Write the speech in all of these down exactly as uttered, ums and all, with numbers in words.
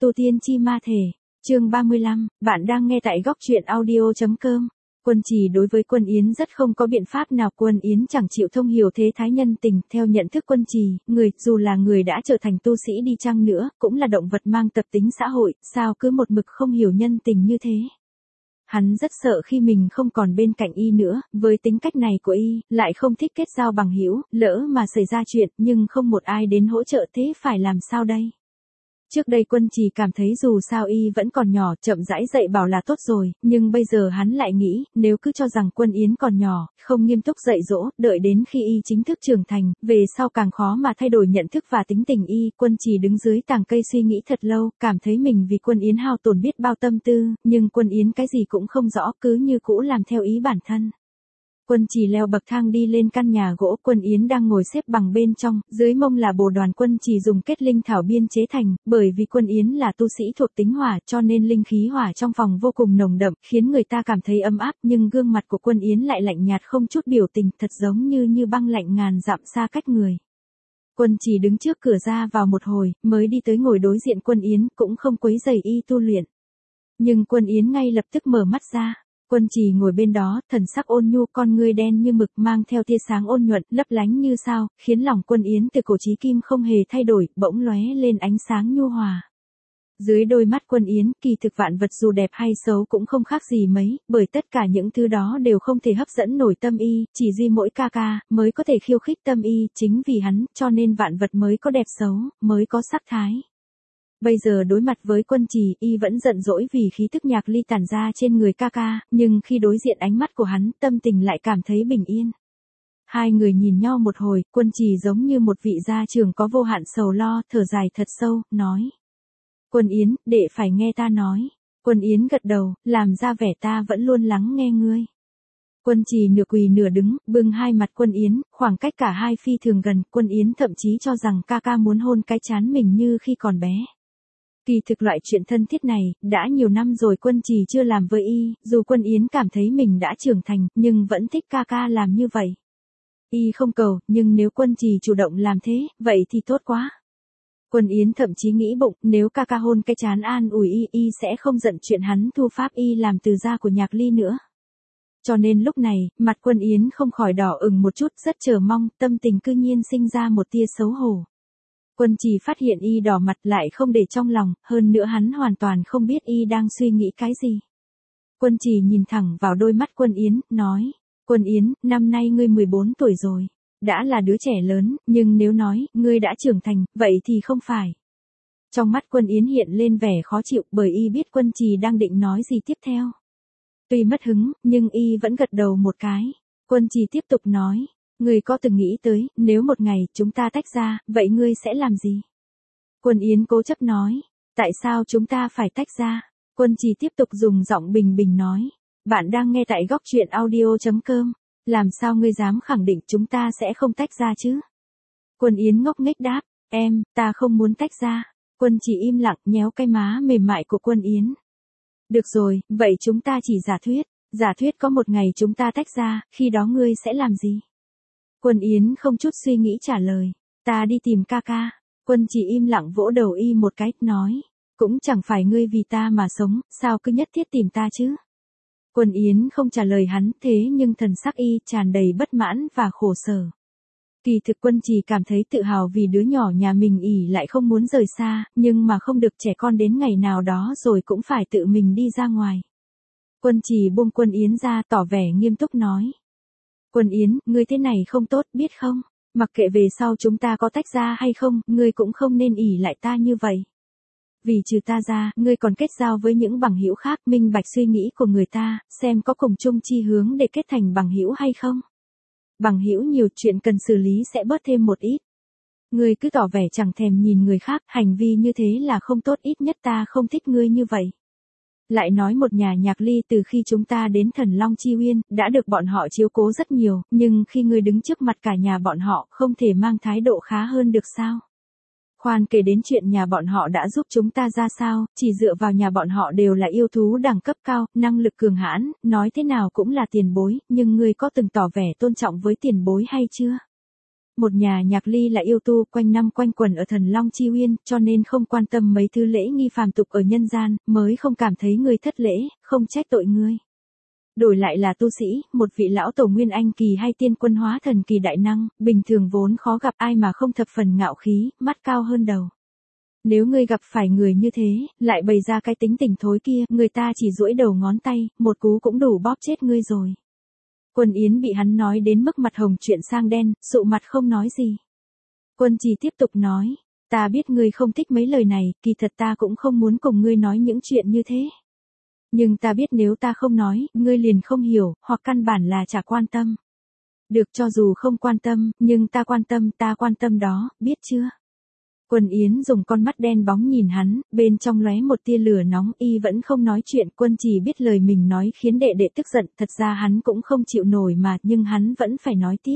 Tu tiên chi ma thể, chương ba mươi lăm, bạn đang nghe tại góc truyện audio.com. Quân Trì đối với Quân Yến rất không có biện pháp nào, Quân Yến chẳng chịu thông hiểu thế thái nhân tình. Theo nhận thức Quân Trì, người dù là người đã trở thành tu sĩ đi chăng nữa, cũng là động vật mang tập tính xã hội, sao cứ một mực không hiểu nhân tình như thế. Hắn rất sợ khi mình không còn bên cạnh y nữa, với tính cách này của y, lại không thích kết giao bằng hữu, lỡ mà xảy ra chuyện nhưng không một ai đến hỗ trợ thế phải làm sao đây? Trước đây Quân Trì cảm thấy dù sao y vẫn còn nhỏ, chậm rãi dạy bảo là tốt rồi, nhưng bây giờ hắn lại nghĩ, nếu cứ cho rằng Quân Yến còn nhỏ, không nghiêm túc dạy dỗ, đợi đến khi y chính thức trưởng thành, về sau càng khó mà thay đổi nhận thức và tính tình y. Quân Trì đứng dưới tàng cây suy nghĩ thật lâu, cảm thấy mình vì Quân Yến hao tổn biết bao tâm tư, nhưng Quân Yến cái gì cũng không rõ, cứ như cũ làm theo ý bản thân. Quân Trì leo bậc thang đi lên căn nhà gỗ, Quân Yến đang ngồi xếp bằng bên trong, dưới mông là bồ đoàn Quân Trì dùng kết linh thảo biên chế thành, bởi vì Quân Yến là tu sĩ thuộc tính hỏa cho nên linh khí hỏa trong phòng vô cùng nồng đậm, khiến người ta cảm thấy ấm áp, nhưng gương mặt của Quân Yến lại lạnh nhạt không chút biểu tình, thật giống như như băng lạnh ngàn dặm xa cách người. Quân Trì đứng trước cửa ra vào một hồi, mới đi tới ngồi đối diện Quân Yến, cũng không quấy rầy y tu luyện. Nhưng Quân Yến ngay lập tức mở mắt ra. Quân Trì ngồi bên đó, thần sắc ôn nhu, con ngươi đen như mực mang theo tia sáng ôn nhuận, lấp lánh như sao, khiến lòng Quân Yến từ cổ chí kim không hề thay đổi, bỗng lóe lên ánh sáng nhu hòa. Dưới đôi mắt Quân Yến, kỳ thực vạn vật dù đẹp hay xấu cũng không khác gì mấy, bởi tất cả những thứ đó đều không thể hấp dẫn nổi tâm y, chỉ duy mỗi ca ca mới có thể khiêu khích tâm y, chính vì hắn, cho nên vạn vật mới có đẹp xấu, mới có sắc thái. Bây giờ đối mặt với Quân Trì, y vẫn giận dỗi vì khí tức nhạc ly tản ra trên người ca ca, nhưng khi đối diện ánh mắt của hắn, tâm tình lại cảm thấy bình yên. Hai người nhìn nhau một hồi, Quân Trì giống như một vị gia trưởng có vô hạn sầu lo, thở dài thật sâu, nói. Quân Yến, đệ phải nghe ta nói. Quân Yến gật đầu, làm ra vẻ ta vẫn luôn lắng nghe ngươi. Quân Trì nửa quỳ nửa đứng, bưng hai mặt Quân Yến, khoảng cách cả hai phi thường gần, Quân Yến thậm chí cho rằng ca ca muốn hôn cái trán mình như khi còn bé. Kỳ thực loại chuyện thân thiết này, đã nhiều năm rồi Quân Trì chưa làm với y, dù Quân Yến cảm thấy mình đã trưởng thành, nhưng vẫn thích ca ca làm như vậy. Y không cầu, nhưng nếu Quân Trì chủ động làm thế, vậy thì tốt quá. Quân Yến thậm chí nghĩ bụng, nếu ca ca hôn cái trán an ủi y, y sẽ không giận chuyện hắn thu pháp y làm từ da của nhạc ly nữa. Cho nên lúc này, mặt Quân Yến không khỏi đỏ ửng một chút, rất chờ mong, tâm tình cư nhiên sinh ra một tia xấu hổ. Quân Trì phát hiện y đỏ mặt lại không để trong lòng, hơn nữa hắn hoàn toàn không biết y đang suy nghĩ cái gì. Quân Trì nhìn thẳng vào đôi mắt Quân Yến, nói, Quân Yến, năm nay ngươi mười bốn tuổi rồi, đã là đứa trẻ lớn, nhưng nếu nói, ngươi đã trưởng thành, vậy thì không phải. Trong mắt Quân Yến hiện lên vẻ khó chịu, bởi y biết Quân Trì đang định nói gì tiếp theo. Tuy mất hứng, nhưng y vẫn gật đầu một cái. Quân Trì tiếp tục nói. Ngươi có từng nghĩ tới, nếu một ngày chúng ta tách ra, vậy ngươi sẽ làm gì? Quân Yến cố chấp nói, tại sao chúng ta phải tách ra? Quân Trì tiếp tục dùng giọng bình bình nói, bạn đang nghe tại góc truyện audio.com, làm sao ngươi dám khẳng định chúng ta sẽ không tách ra chứ? Quân Yến ngốc nghếch đáp, em, ta không muốn tách ra. Quân Trì im lặng nhéo cái má mềm mại của Quân Yến. Được rồi, vậy chúng ta chỉ giả thuyết, giả thuyết có một ngày chúng ta tách ra, khi đó ngươi sẽ làm gì? Quân Yến không chút suy nghĩ trả lời, ta đi tìm ca ca. Quân Trì im lặng vỗ đầu y một cái, nói, cũng chẳng phải ngươi vì ta mà sống, sao cứ nhất thiết tìm ta chứ? Quân Yến không trả lời hắn, thế nhưng thần sắc y tràn đầy bất mãn và khổ sở. Kỳ thực Quân Trì cảm thấy tự hào vì đứa nhỏ nhà mình ỉ lại không muốn rời xa, nhưng mà không được, trẻ con đến ngày nào đó rồi cũng phải tự mình đi ra ngoài. Quân Trì buông Quân Yến ra, tỏ vẻ nghiêm túc nói. Quân Yến, ngươi thế này không tốt, biết không? Mặc kệ về sau chúng ta có tách ra hay không, ngươi cũng không nên ỷ lại ta như vậy. Vì trừ ta ra, ngươi còn kết giao với những bằng hữu khác, minh bạch suy nghĩ của người ta, xem có cùng chung chi hướng để kết thành bằng hữu hay không. Bằng hữu nhiều chuyện cần xử lý sẽ bớt thêm một ít. Ngươi cứ tỏ vẻ chẳng thèm nhìn người khác, hành vi như thế là không tốt, ít nhất ta không thích ngươi như vậy. Lại nói một nhà nhạc ly từ khi chúng ta đến Thần Long Chi Uyên, đã được bọn họ chiếu cố rất nhiều, nhưng khi ngươi đứng trước mặt cả nhà bọn họ, không thể mang thái độ khá hơn được sao? Khoan kể đến chuyện nhà bọn họ đã giúp chúng ta ra sao, chỉ dựa vào nhà bọn họ đều là yêu thú đẳng cấp cao, năng lực cường hãn, nói thế nào cũng là tiền bối, nhưng ngươi có từng tỏ vẻ tôn trọng với tiền bối hay chưa? Một nhà Nhạc Ly là yêu tu quanh năm quanh quẩn ở Thần Long Chi Uyên, cho nên không quan tâm mấy thứ lễ nghi phàm tục ở nhân gian, mới không cảm thấy ngươi thất lễ, không trách tội ngươi. Đổi lại là tu sĩ, một vị lão tổ nguyên anh kỳ hay tiên quân hóa thần kỳ đại năng, bình thường vốn khó gặp ai mà không thập phần ngạo khí, mắt cao hơn đầu. Nếu ngươi gặp phải người như thế, lại bày ra cái tính tình thối kia, người ta chỉ duỗi đầu ngón tay, một cú cũng đủ bóp chết ngươi rồi. Quân Yến bị hắn nói đến mức mặt hồng chuyển sang đen, sụ mặt không nói gì. Quân Trì tiếp tục nói, ta biết ngươi không thích mấy lời này, kỳ thật ta cũng không muốn cùng ngươi nói những chuyện như thế. Nhưng ta biết nếu ta không nói, ngươi liền không hiểu, hoặc căn bản là chả quan tâm. Được, cho dù không quan tâm, nhưng ta quan tâm, ta quan tâm đó, biết chưa? Quân Yến dùng con mắt đen bóng nhìn hắn, bên trong lóe một tia lửa nóng, y vẫn không nói chuyện. Quân Trì biết lời mình nói khiến đệ đệ tức giận, thật ra hắn cũng không chịu nổi mà, nhưng hắn vẫn phải nói tiếp.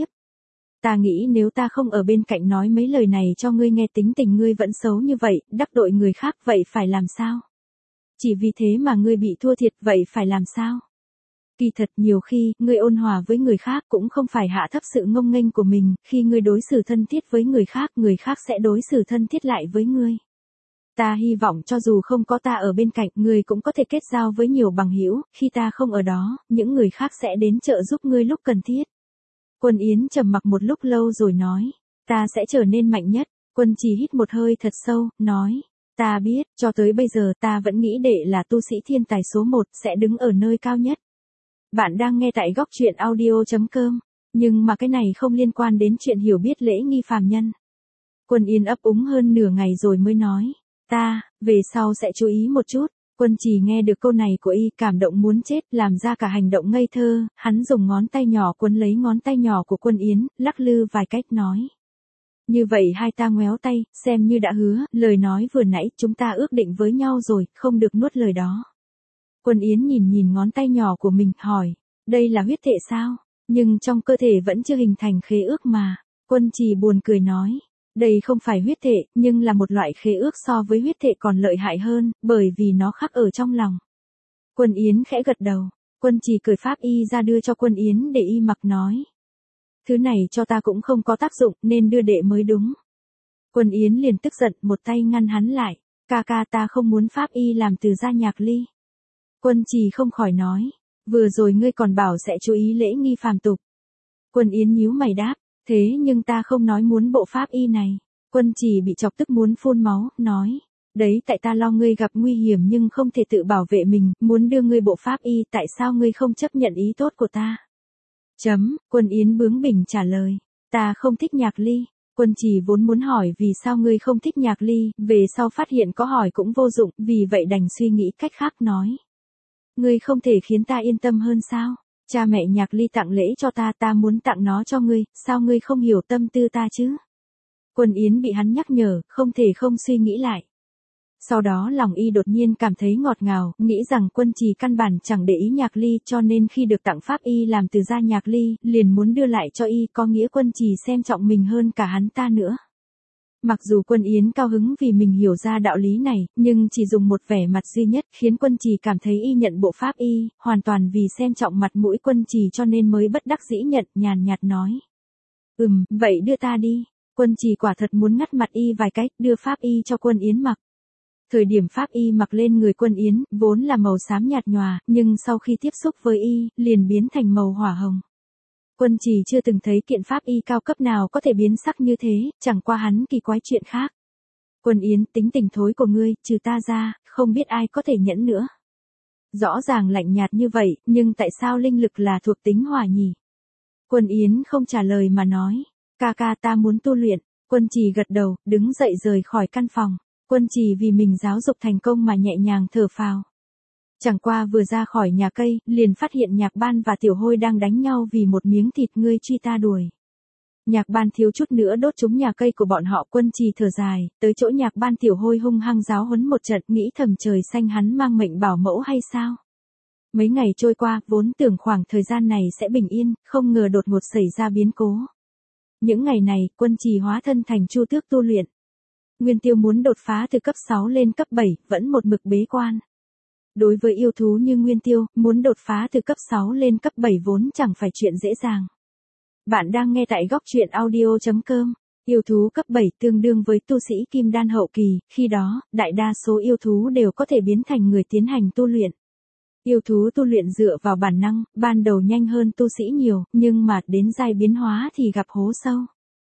Ta nghĩ nếu ta không ở bên cạnh nói mấy lời này cho ngươi nghe, tính tình ngươi vẫn xấu như vậy, đắc tội người khác, vậy phải làm sao? Chỉ vì thế mà ngươi bị thua thiệt, vậy phải làm sao? Kỳ thật nhiều khi, ngươi ôn hòa với người khác cũng không phải hạ thấp sự ngông nghênh của mình, khi ngươi đối xử thân thiết với người khác, người khác sẽ đối xử thân thiết lại với ngươi. Ta hy vọng cho dù không có ta ở bên cạnh, ngươi cũng có thể kết giao với nhiều bằng hữu, khi ta không ở đó, những người khác sẽ đến trợ giúp ngươi lúc cần thiết. Quân Yến trầm mặc một lúc lâu rồi nói, ta sẽ trở nên mạnh nhất. Quân Trì hít một hơi thật sâu, nói, ta biết, cho tới bây giờ ta vẫn nghĩ đệ là tu sĩ thiên tài số một, sẽ đứng ở nơi cao nhất. Bạn đang nghe tại góc truyện audio chấm com, nhưng mà cái này không liên quan đến chuyện hiểu biết lễ nghi phàm nhân. Quân Yến ấp úng hơn nửa ngày rồi mới nói, ta, về sau sẽ chú ý một chút. Quân Trì nghe được câu này của y cảm động muốn chết, làm ra cả hành động ngây thơ, hắn dùng ngón tay nhỏ quấn lấy ngón tay nhỏ của Quân Yến, lắc lư vài cách nói. Như vậy hai ta ngoéo tay, xem như đã hứa, lời nói vừa nãy chúng ta ước định với nhau rồi, không được nuốt lời đó. Quân Yến nhìn nhìn ngón tay nhỏ của mình, hỏi, đây là huyết thể sao? Nhưng trong cơ thể vẫn chưa hình thành khế ước mà. Quân Trì buồn cười nói, đây không phải huyết thể, nhưng là một loại khế ước so với huyết thể còn lợi hại hơn, bởi vì nó khắc ở trong lòng. Quân Yến khẽ gật đầu, Quân Trì cởi pháp y ra đưa cho Quân Yến để y mặc nói. Thứ này cho ta cũng không có tác dụng, nên đưa đệ mới đúng. Quân Yến liền tức giận, một tay ngăn hắn lại, ca ca ta không muốn pháp y làm từ da Nhạc Ly. Quân Trì không khỏi nói, vừa rồi ngươi còn bảo sẽ chú ý lễ nghi phàm tục. Quân Yến nhíu mày đáp, thế nhưng ta không nói muốn bộ pháp y này. Quân Trì bị chọc tức muốn phun máu, nói, đấy tại ta lo ngươi gặp nguy hiểm nhưng không thể tự bảo vệ mình, muốn đưa ngươi bộ pháp y, tại sao ngươi không chấp nhận ý tốt của ta? Chấm, Quân Yến bướng bỉnh trả lời, ta không thích Nhạc Ly. Quân Trì vốn muốn hỏi vì sao ngươi không thích Nhạc Ly, về sau phát hiện có hỏi cũng vô dụng, vì vậy đành suy nghĩ cách khác nói. Ngươi không thể khiến ta yên tâm hơn sao? Cha mẹ Nhạc Ly tặng lễ cho ta, ta muốn tặng nó cho ngươi, sao ngươi không hiểu tâm tư ta chứ? Quân Yến bị hắn nhắc nhở, không thể không suy nghĩ lại. Sau đó lòng y đột nhiên cảm thấy ngọt ngào, nghĩ rằng Quân Trì căn bản chẳng để ý Nhạc Ly, cho nên khi được tặng pháp y làm từ da Nhạc Ly, liền muốn đưa lại cho y, có nghĩa Quân Trì xem trọng mình hơn cả hắn ta nữa. Mặc dù Quân Yến cao hứng vì mình hiểu ra đạo lý này, nhưng chỉ dùng một vẻ mặt duy nhất khiến Quân Trì cảm thấy y nhận bộ pháp y, hoàn toàn vì xem trọng mặt mũi Quân Trì cho nên mới bất đắc dĩ nhận, nhàn nhạt nói. Ừm, vậy đưa ta đi. Quân Trì quả thật muốn ngắt mặt y vài cách, đưa pháp y cho Quân Yến mặc. Thời điểm pháp y mặc lên người Quân Yến, vốn là màu xám nhạt nhòa, nhưng sau khi tiếp xúc với y, liền biến thành màu hỏa hồng. Quân Trì chưa từng thấy kiện pháp y cao cấp nào có thể biến sắc như thế, chẳng qua hắn kỳ quái chuyện khác. Quân Yến, tính tình thối của ngươi, trừ ta ra, không biết ai có thể nhẫn nữa. Rõ ràng lạnh nhạt như vậy, nhưng tại sao linh lực là thuộc tính hỏa nhỉ? Quân Yến không trả lời mà nói, ca ca ta muốn tu luyện. Quân Trì gật đầu, đứng dậy rời khỏi căn phòng. Quân Trì vì mình giáo dục thành công mà nhẹ nhàng thở phào. Chẳng qua vừa ra khỏi nhà cây, liền phát hiện Nhạc Ban và Tiểu Hôi đang đánh nhau vì một miếng thịt, ngươi truy ta đuổi. Nhạc Ban thiếu chút nữa đốt trúng nhà cây của bọn họ. Quân Trì thở dài, tới chỗ Nhạc Ban Tiểu Hôi hung hăng giáo huấn một trận, nghĩ thầm trời xanh hắn mang mệnh bảo mẫu hay sao? Mấy ngày trôi qua, vốn tưởng khoảng thời gian này sẽ bình yên, không ngờ đột ngột xảy ra biến cố. Những ngày này, Quân Trì hóa thân thành Chu Tước tu luyện. Nguyên Tiêu muốn đột phá từ cấp sáu lên cấp bảy, vẫn một mực bế quan. Đối với yêu thú như Nguyên Tiêu, muốn đột phá từ cấp sáu lên cấp bảy vốn chẳng phải chuyện dễ dàng. Bạn đang nghe tại góc truyện audio chấm com. Yêu thú cấp bảy tương đương với tu sĩ kim đan hậu kỳ, khi đó, đại đa số yêu thú đều có thể biến thành người tiến hành tu luyện. Yêu thú tu luyện dựa vào bản năng, ban đầu nhanh hơn tu sĩ nhiều, nhưng mà đến giai biến hóa thì gặp hố sâu.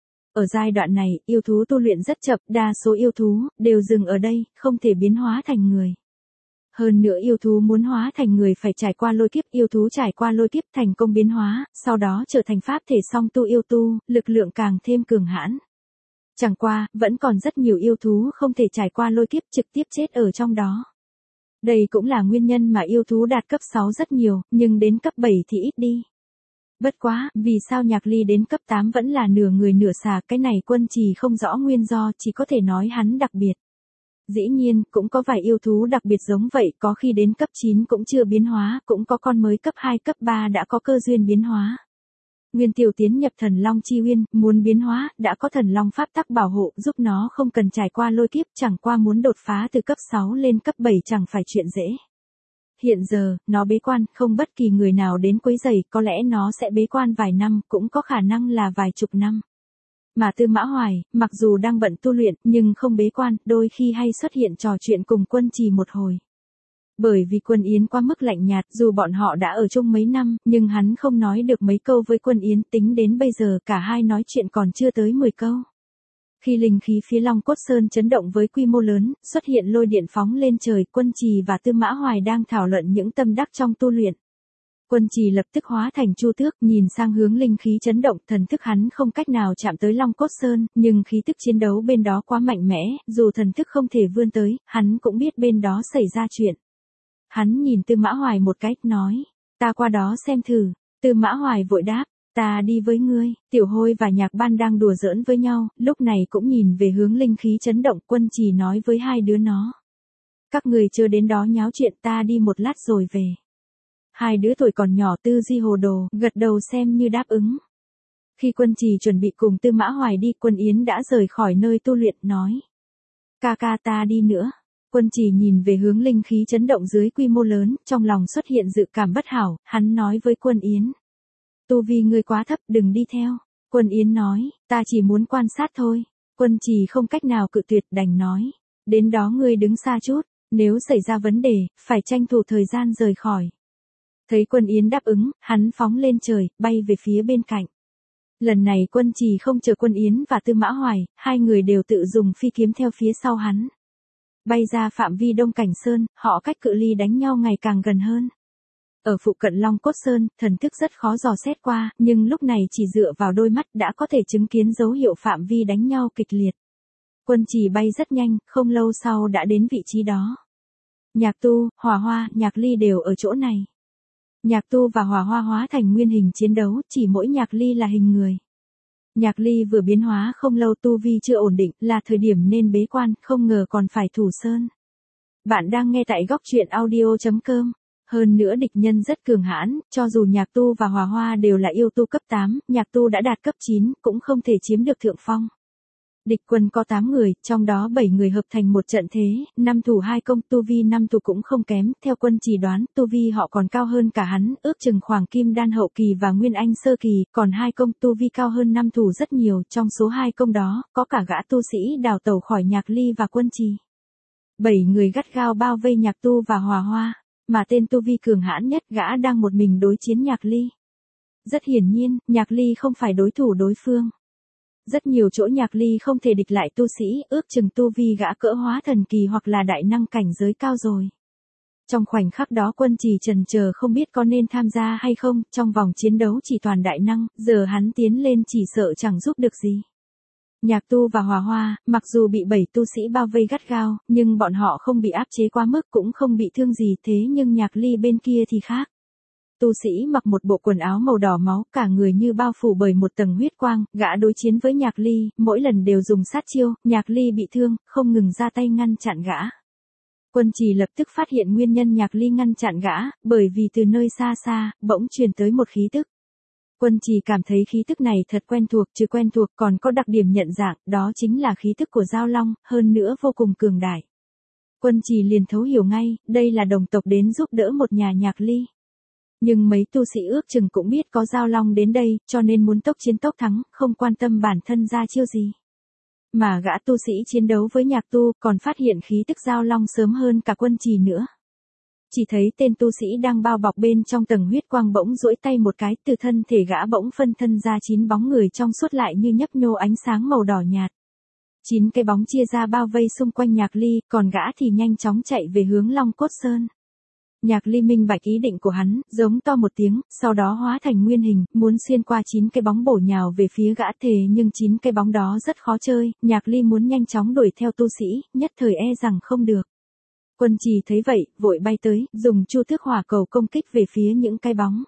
Ở giai đoạn này, yêu thú tu luyện rất chậm, đa số yêu thú đều dừng ở đây, không thể biến hóa thành người. Hơn nữa yêu thú muốn hóa thành người phải trải qua lôi kiếp, yêu thú trải qua lôi kiếp thành công biến hóa, sau đó trở thành pháp thể song tu yêu tu, lực lượng càng thêm cường hãn. Chẳng qua, vẫn còn rất nhiều yêu thú không thể trải qua lôi kiếp trực tiếp chết ở trong đó. Đây cũng là nguyên nhân mà yêu thú đạt cấp sáu rất nhiều, nhưng đến cấp bảy thì ít đi. Bất quá, vì sao Nhạc Ly đến cấp tám vẫn là nửa người nửa xà, cái này Quân Trì không rõ nguyên do, chỉ có thể nói hắn đặc biệt. Dĩ nhiên, cũng có vài yêu thú đặc biệt giống vậy, có khi đến cấp chín cũng chưa biến hóa, cũng có con mới cấp hai cấp ba đã có cơ duyên biến hóa. Nguyên Tiêu tiến nhập Thần Long Chi Uyên, muốn biến hóa, đã có Thần Long pháp tắc bảo hộ, giúp nó không cần trải qua lôi kiếp, chẳng qua muốn đột phá từ cấp sáu lên cấp bảy chẳng phải chuyện dễ. Hiện giờ, nó bế quan, không bất kỳ người nào đến quấy rầy, có lẽ nó sẽ bế quan vài năm, cũng có khả năng là vài chục năm. Mà Tư Mã Hoài, mặc dù đang bận tu luyện, nhưng không bế quan, đôi khi hay xuất hiện trò chuyện cùng Quân Trì một hồi. Bởi vì Quân Yến quá mức lạnh nhạt, dù bọn họ đã ở chung mấy năm, nhưng hắn không nói được mấy câu với Quân Yến, tính đến bây giờ cả hai nói chuyện còn chưa tới mười câu. Khi linh khí phía Long Cốt Sơn chấn động với quy mô lớn, xuất hiện lôi điện phóng lên trời, Quân Trì và Tư Mã Hoài đang thảo luận những tâm đắc trong tu luyện. Quân Trì lập tức hóa thành Chu Tước, nhìn sang hướng linh khí chấn động, thần thức hắn không cách nào chạm tới Long Cốt Sơn, nhưng khí tức chiến đấu bên đó quá mạnh mẽ, dù thần thức không thể vươn tới, hắn cũng biết bên đó xảy ra chuyện. Hắn nhìn Tư Mã Hoài một cái, nói, ta qua đó xem thử. Tư Mã Hoài vội đáp, ta đi với ngươi. Tiểu Hôi và Nhạc Ban đang đùa giỡn với nhau, lúc này cũng nhìn về hướng linh khí chấn động, Quân Trì nói với hai đứa nó. Các người chưa đến đó nháo chuyện, ta đi một lát rồi về. Hai đứa tuổi còn nhỏ tư duy hồ đồ, gật đầu xem như đáp ứng. Khi Quân Trì chuẩn bị cùng Tư Mã Hoài đi, Quân Yến đã rời khỏi nơi tu luyện, nói. Ca ca ta đi nữa. Quân Trì nhìn về hướng linh khí chấn động dưới quy mô lớn, trong lòng xuất hiện dự cảm bất hảo, hắn nói với Quân Yến. Tu vi ngươi quá thấp, đừng đi theo. Quân Yến nói, ta chỉ muốn quan sát thôi. Quân Trì không cách nào cự tuyệt, đành nói. Đến đó ngươi đứng xa chút, nếu xảy ra vấn đề, phải tranh thủ thời gian rời khỏi. Thấy Quân Yến đáp ứng, hắn phóng lên trời, bay về phía bên cạnh. Lần này Quân Trì không chờ Quân Yến và Tư Mã Hoài, hai người đều tự dùng phi kiếm theo phía sau hắn. Bay ra phạm vi Đông Cảnh Sơn, họ cách cự ly đánh nhau ngày càng gần hơn. Ở phụ cận Long Cốt Sơn, thần thức rất khó dò xét qua, nhưng lúc này chỉ dựa vào đôi mắt đã có thể chứng kiến dấu hiệu phạm vi đánh nhau kịch liệt. Quân Trì bay rất nhanh, không lâu sau đã đến vị trí đó. Nhạc Tu, Hòa Hoa, Nhạc Ly đều ở chỗ này. Nhạc Tu và Hòa Hoa hóa thành nguyên hình chiến đấu, chỉ mỗi Nhạc Ly là hình người. Nhạc Ly vừa biến hóa không lâu, tu vi chưa ổn định, là thời điểm nên bế quan, không ngờ còn phải thủ sơn. Bạn đang nghe tại góc truyện audio chấm com. Hơn nữa địch nhân rất cường hãn, cho dù Nhạc Tu và Hòa Hoa đều là yêu tu cấp tám, Nhạc Tu đã đạt cấp chín, cũng không thể chiếm được thượng phong. Địch quân có tám người, trong đó bảy người hợp thành một trận thế, năm thủ hai công, tu vi năm thủ cũng không kém, theo Quân Trì đoán, tu vi họ còn cao hơn cả hắn, ước chừng khoảng kim đan hậu kỳ và nguyên anh sơ kỳ, còn hai công tu vi cao hơn năm thủ rất nhiều, trong số hai công đó, có cả gã tu sĩ đào tẩu khỏi Nhạc Ly và Quân Trì. Bảy người gắt gao bao vây Nhạc Tu và Hòa Hoa, mà tên tu vi cường hãn nhất, gã đang một mình đối chiến Nhạc Ly. Rất hiển nhiên, Nhạc Ly không phải đối thủ đối phương. Rất nhiều chỗ Nhạc Ly không thể địch lại tu sĩ, ước chừng tu vi gã cỡ hóa thần kỳ hoặc là đại năng cảnh giới cao rồi. Trong khoảnh khắc đó Quân Trì chần chờ không biết có nên tham gia hay không, trong vòng chiến đấu chỉ toàn đại năng, giờ hắn tiến lên chỉ sợ chẳng giúp được gì. Nhạc Tu và Hòa Hoa, mặc dù bị bảy tu sĩ bao vây gắt gao, nhưng bọn họ không bị áp chế quá mức, cũng không bị thương gì, thế nhưng Nhạc Ly bên kia thì khác. Tu sĩ mặc một bộ quần áo màu đỏ máu, cả người như bao phủ bởi một tầng huyết quang, gã đối chiến với Nhạc Ly, mỗi lần đều dùng sát chiêu, Nhạc Ly bị thương, không ngừng ra tay ngăn chặn gã. Quân Trì lập tức phát hiện nguyên nhân Nhạc Ly ngăn chặn gã, bởi vì từ nơi xa xa, bỗng truyền tới một khí tức. Quân Trì cảm thấy khí tức này thật quen thuộc, chứ quen thuộc còn có đặc điểm nhận dạng, đó chính là khí tức của Giao Long, hơn nữa vô cùng cường đại. Quân Trì liền thấu hiểu ngay, đây là đồng tộc đến giúp đỡ một nhà Nhạc Ly. Nhưng mấy tu sĩ ước chừng cũng biết có Giao Long đến đây, cho nên muốn tốc chiến tốc thắng, không quan tâm bản thân ra chiêu gì. Mà gã tu sĩ chiến đấu với Nhạc Tu còn phát hiện khí tức Giao Long sớm hơn cả Quân Trì nữa. Chỉ thấy tên tu sĩ đang bao bọc bên trong tầng huyết quang bỗng duỗi tay một cái, từ thân thể gã bỗng phân thân ra chín bóng người trong suốt lại như nhấp nhô ánh sáng màu đỏ nhạt. Chín cái bóng chia ra bao vây xung quanh Nhạc Ly, còn gã thì nhanh chóng chạy về hướng Long Cốt Sơn. Nhạc Ly minh bạch ý định của hắn, giống to một tiếng, sau đó hóa thành nguyên hình, muốn xuyên qua chín cái bóng bổ nhào về phía gã thề nhưng chín cái bóng đó rất khó chơi, Nhạc Ly muốn nhanh chóng đuổi theo tu sĩ, nhất thời e rằng không được. Quân Trì thấy vậy, vội bay tới, dùng chu tước hỏa cầu công kích về phía những cái bóng.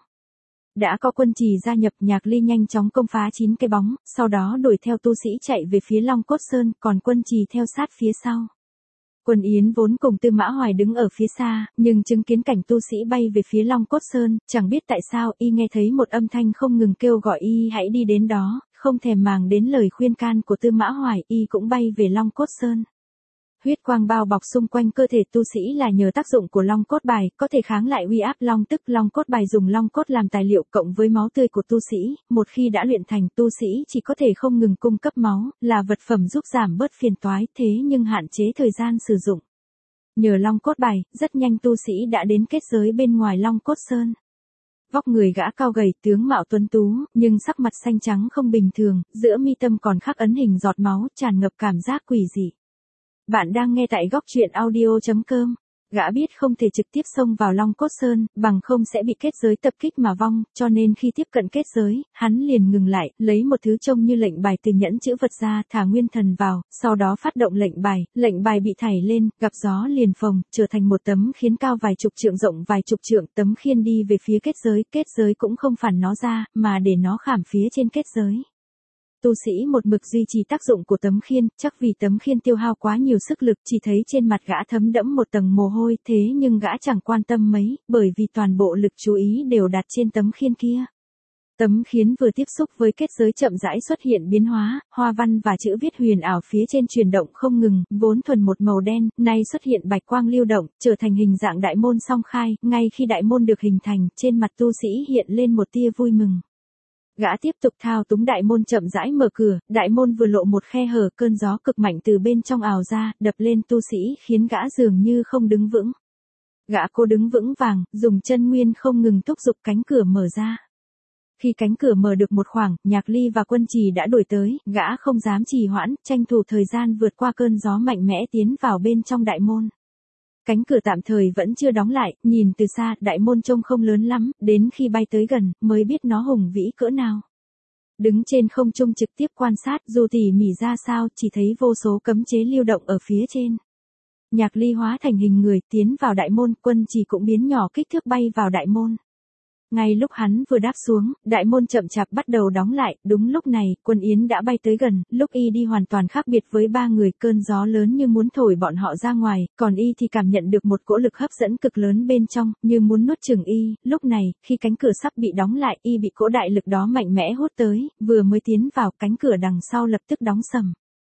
Đã có Quân Trì gia nhập, Nhạc Ly nhanh chóng công phá chín cái bóng, sau đó đuổi theo tu sĩ chạy về phía Long Cốt Sơn, còn Quân Trì theo sát phía sau. Quân Yến vốn cùng Tư Mã Hoài đứng ở phía xa, nhưng chứng kiến cảnh tu sĩ bay về phía Long Cốt Sơn, chẳng biết tại sao y nghe thấy một âm thanh không ngừng kêu gọi y hãy đi đến đó, không thèm màng đến lời khuyên can của Tư Mã Hoài, y cũng bay về Long Cốt Sơn. Huyết quang bao bọc xung quanh cơ thể tu sĩ là nhờ tác dụng của Long Cốt Bài, có thể kháng lại uy áp Long tức. Long Cốt Bài dùng Long Cốt làm tài liệu cộng với máu tươi của tu sĩ, một khi đã luyện thành, tu sĩ chỉ có thể không ngừng cung cấp máu, là vật phẩm giúp giảm bớt phiền toái, thế nhưng hạn chế thời gian sử dụng. Nhờ Long Cốt Bài, rất nhanh tu sĩ đã đến kết giới bên ngoài Long Cốt Sơn. Vóc người gã cao gầy, tướng mạo tuấn tú, nhưng sắc mặt xanh trắng không bình thường, giữa mi tâm còn khắc ấn hình giọt máu, tràn ngập cảm giác quỷ dị. Bạn đang nghe tại góc truyện audio chấm com. Gã biết không thể trực tiếp xông vào Long Cốt Sơn, bằng không sẽ bị kết giới tập kích mà vong, cho nên khi tiếp cận kết giới, hắn liền ngừng lại, lấy một thứ trông như lệnh bài từ nhẫn chữ vật ra, thả nguyên thần vào, sau đó phát động lệnh bài, lệnh bài bị thảy lên, gặp gió liền phồng, trở thành một tấm khiên cao vài chục trượng rộng vài chục trượng, tấm khiên đi về phía kết giới, kết giới cũng không phản nó ra, mà để nó khảm phía trên kết giới. Tu sĩ một mực duy trì tác dụng của tấm khiên, chắc vì tấm khiên tiêu hao quá nhiều sức lực, chỉ thấy trên mặt gã thấm đẫm một tầng mồ hôi, thế nhưng gã chẳng quan tâm mấy, bởi vì toàn bộ lực chú ý đều đặt trên tấm khiên kia. Tấm khiên vừa tiếp xúc với kết giới chậm rãi xuất hiện biến hóa, hoa văn và chữ viết huyền ảo phía trên chuyển động không ngừng, vốn thuần một màu đen, nay xuất hiện bạch quang lưu động, trở thành hình dạng đại môn song khai, ngay khi đại môn được hình thành, trên mặt tu sĩ hiện lên một tia vui mừng. Gã tiếp tục thao túng đại môn chậm rãi mở cửa, đại môn vừa lộ một khe hở, cơn gió cực mạnh từ bên trong ào ra, đập lên tu sĩ khiến gã dường như không đứng vững. Gã cố đứng vững vàng, dùng chân nguyên không ngừng thúc giục cánh cửa mở ra. Khi cánh cửa mở được một khoảng, Nhạc Ly và Quân Trì đã đuổi tới, gã không dám trì hoãn, tranh thủ thời gian vượt qua cơn gió mạnh mẽ tiến vào bên trong đại môn. Cánh cửa tạm thời vẫn chưa đóng lại, nhìn từ xa, đại môn trông không lớn lắm, đến khi bay tới gần, mới biết nó hùng vĩ cỡ nào. Đứng trên không trung trực tiếp quan sát, dù tỉ mỉ ra sao, chỉ thấy vô số cấm chế lưu động ở phía trên. Nhạc Ly hóa thành hình người, tiến vào đại môn, Quân Trì cũng biến nhỏ kích thước bay vào đại môn. Ngay lúc hắn vừa đáp xuống, đại môn chậm chạp bắt đầu đóng lại, đúng lúc này, Quân Yến đã bay tới gần, lúc y đi hoàn toàn khác biệt với ba người, cơn gió lớn như muốn thổi bọn họ ra ngoài, còn y thì cảm nhận được một cỗ lực hấp dẫn cực lớn bên trong, như muốn nuốt chửng y, lúc này, khi cánh cửa sắp bị đóng lại, y bị cỗ đại lực đó mạnh mẽ hút tới, vừa mới tiến vào, cánh cửa đằng sau lập tức đóng sầm.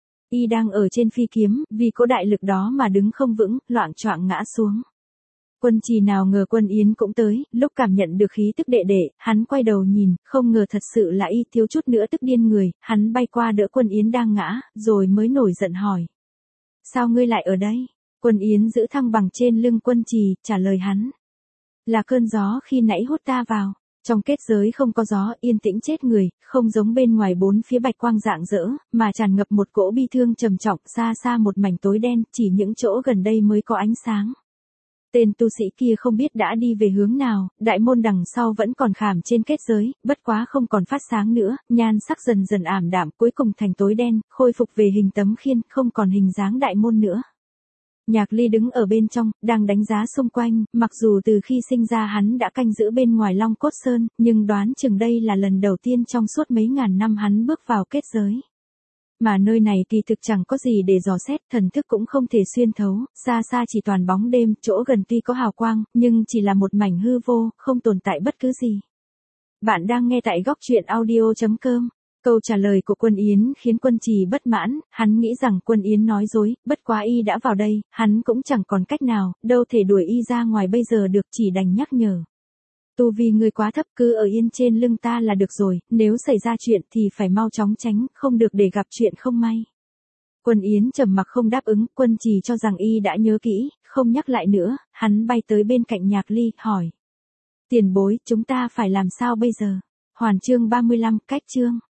Y đang ở trên phi kiếm, vì cỗ đại lực đó mà đứng không vững, loạng choạng ngã xuống. Quân Trì nào ngờ Quân Yến cũng tới, lúc cảm nhận được khí tức đệ đệ, hắn quay đầu nhìn, không ngờ thật sự là y, thiếu chút nữa tức điên người, hắn bay qua đỡ Quân Yến đang ngã, rồi mới nổi giận hỏi. Sao ngươi lại ở đây? Quân Yến giữ thăng bằng trên lưng Quân Trì, trả lời hắn. Là cơn gió khi nãy hút ta vào. Trong kết giới không có gió, yên tĩnh chết người, không giống bên ngoài bốn phía bạch quang rạng rỡ, mà tràn ngập một cỗ bi thương trầm trọng, xa xa một mảnh tối đen, chỉ những chỗ gần đây mới có ánh sáng. Tên tu sĩ kia không biết đã đi về hướng nào, đại môn đằng sau vẫn còn khảm trên kết giới, bất quá không còn phát sáng nữa, nhan sắc dần dần ảm đạm, cuối cùng thành tối đen, khôi phục về hình tấm khiên, không còn hình dáng đại môn nữa. Nhạc Ly đứng ở bên trong, đang đánh giá xung quanh, mặc dù từ khi sinh ra hắn đã canh giữ bên ngoài Long Cốt Sơn, nhưng đoán chừng đây là lần đầu tiên trong suốt mấy ngàn năm hắn bước vào kết giới. Mà nơi này kỳ thực chẳng có gì để dò xét, thần thức cũng không thể xuyên thấu, xa xa chỉ toàn bóng đêm, chỗ gần tuy có hào quang, nhưng chỉ là một mảnh hư vô, không tồn tại bất cứ gì. Bạn đang nghe tại góc truyện audio chấm com. Câu trả lời của Quân Yến khiến Quân Trì bất mãn, hắn nghĩ rằng Quân Yến nói dối, bất quá y đã vào đây, hắn cũng chẳng còn cách nào, đâu thể đuổi y ra ngoài bây giờ được, chỉ đành nhắc nhở. Tu vi ngươi quá thấp, cứ ở yên trên lưng ta là được rồi, nếu xảy ra chuyện thì phải mau chóng tránh, không được để gặp chuyện không may. Quân Yến trầm mặc không đáp ứng, Quân Trì cho rằng y đã nhớ kỹ, không nhắc lại nữa, hắn bay tới bên cạnh Nhạc Ly, hỏi. Tiền bối, chúng ta phải làm sao bây giờ? Hoàn chương ba mươi lăm, cách chương.